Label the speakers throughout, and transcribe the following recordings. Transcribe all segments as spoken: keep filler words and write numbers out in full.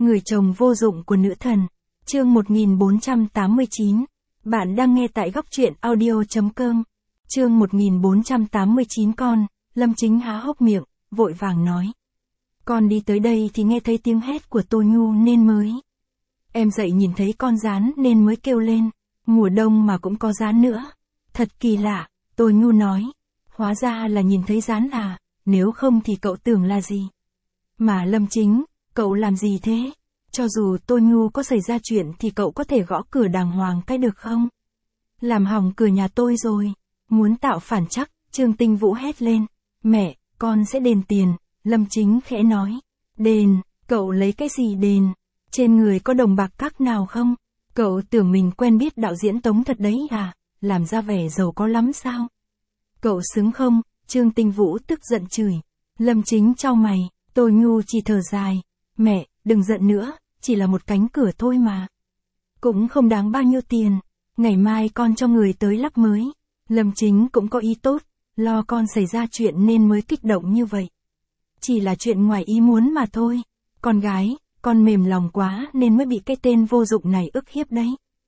Speaker 1: Người chồng vô dụng của nữ thần. Chương một nghìn bốn trăm tám mươi chín. Bạn đang nghe tại góc truyện audio chấm com. Chương một nghìn bốn trăm tám mươi chín con, Lâm Chính há hốc miệng, vội vàng nói. Con đi tới đây thì nghe thấy tiếng hét của Tô Nhu nên mới. Em dậy nhìn thấy con gián nên mới kêu lên, mùa đông mà cũng có gián nữa. Thật kỳ lạ, Tô Nhu nói. Hóa ra là nhìn thấy gián à, nếu không thì cậu tưởng là gì? Mà Lâm Chính, cậu làm gì thế? Cho dù Tô Nhu có xảy ra chuyện thì cậu có thể gõ cửa đàng hoàng cái được không? Làm hỏng cửa nhà tôi rồi. Muốn tạo phản chắc, Trương Tinh Vũ hét lên. Mẹ, con sẽ đền tiền, Lâm Chính khẽ nói. Đền, cậu lấy cái gì đền? Trên người có đồng bạc các nào không? Cậu tưởng mình quen biết đạo diễn Tống thật đấy à? Làm ra vẻ giàu có lắm sao? Cậu xứng không? Trương Tinh Vũ tức giận chửi. Lâm Chính chau mày, Tô Nhu chỉ thở dài. Mẹ, đừng giận nữa, chỉ là một cánh cửa thôi mà. Cũng không đáng bao nhiêu tiền, ngày mai con cho người tới lắp mới. Lâm Chính cũng có ý tốt, lo con xảy ra chuyện nên mới kích động như vậy. Chỉ là chuyện ngoài ý muốn mà thôi. Con gái, con mềm lòng quá nên mới bị cái tên vô dụng này ức hiếp đấy.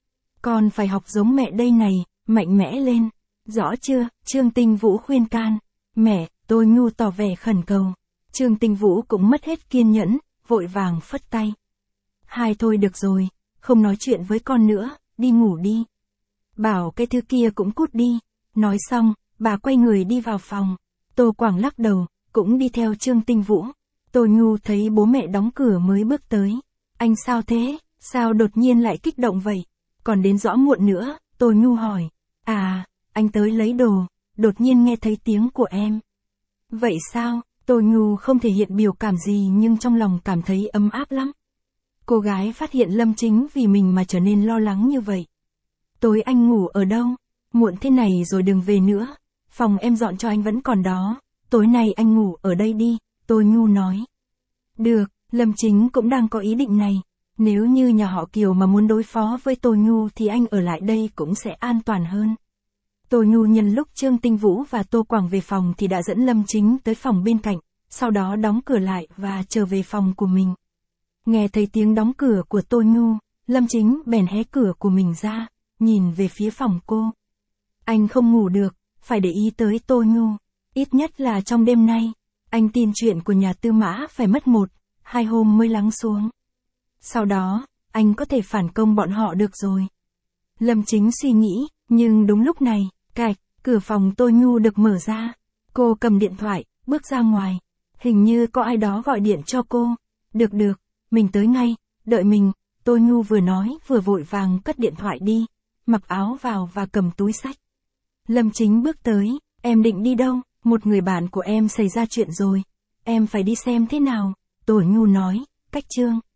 Speaker 1: Con phải học giống mẹ đây này, mạnh mẽ lên. Rõ chưa? Trương Tinh Vũ khuyên can. Mẹ, Tô Nhu tỏ vẻ khẩn cầu. Trương Tinh Vũ cũng mất hết kiên nhẫn, vội vàng phất tay. Hai thôi được rồi, không nói chuyện với con nữa, đi ngủ đi. Bảo cái thứ kia cũng cút đi. Nói xong, bà quay người đi vào phòng. Tô Quảng lắc đầu, cũng đi theo Trương Tinh Vũ. Tô Nhu thấy bố mẹ đóng cửa mới bước tới. Anh sao thế? Sao đột nhiên lại kích động vậy? Còn đến rõ muộn nữa, Tô Nhu hỏi. À, anh tới lấy đồ, đột nhiên nghe thấy tiếng của em. Vậy sao? Tô Nhu không thể hiện biểu cảm gì nhưng trong lòng cảm thấy ấm áp lắm. Cô gái phát hiện Lâm Chính vì mình mà trở nên lo lắng như vậy. Tối anh ngủ ở đâu? Muộn thế này rồi đừng về nữa. Phòng em dọn cho anh vẫn còn đó. Tối nay anh ngủ ở đây đi, Tô Nhu nói. Được, Lâm Chính cũng đang có ý định này. Nếu như nhà họ Kiều mà muốn đối phó với Tô Nhu thì anh ở lại đây cũng sẽ an toàn hơn. Tô Nhu nhân lúc Trương Tinh Vũ và Tô Quảng về phòng thì đã dẫn Lâm Chính tới phòng bên cạnh, sau đó đóng cửa lại và trở về phòng của mình. Nghe thấy tiếng đóng cửa của Tô Nhu, Lâm Chính bèn hé cửa của mình ra, nhìn về phía phòng cô. Anh không ngủ được, phải để ý tới Tô Nhu, ít nhất là trong đêm nay. Anh tin chuyện của nhà Tư Mã phải mất một, hai hôm mới lắng xuống. Sau đó, anh có thể phản công bọn họ được rồi. Lâm Chính suy nghĩ, nhưng đúng lúc này, cạch, cửa phòng Tô Nhu được mở ra. Cô cầm điện thoại, bước ra ngoài. Hình như có ai đó gọi điện cho cô. Được được, mình tới ngay, đợi mình. Tô Nhu vừa nói vừa vội vàng cất điện thoại đi, mặc áo vào và cầm túi xách. Lâm Chính bước tới, em định đi đâu? Một người bạn của em xảy ra chuyện rồi. Em phải đi xem thế nào, Tô Nhu nói, cách Trương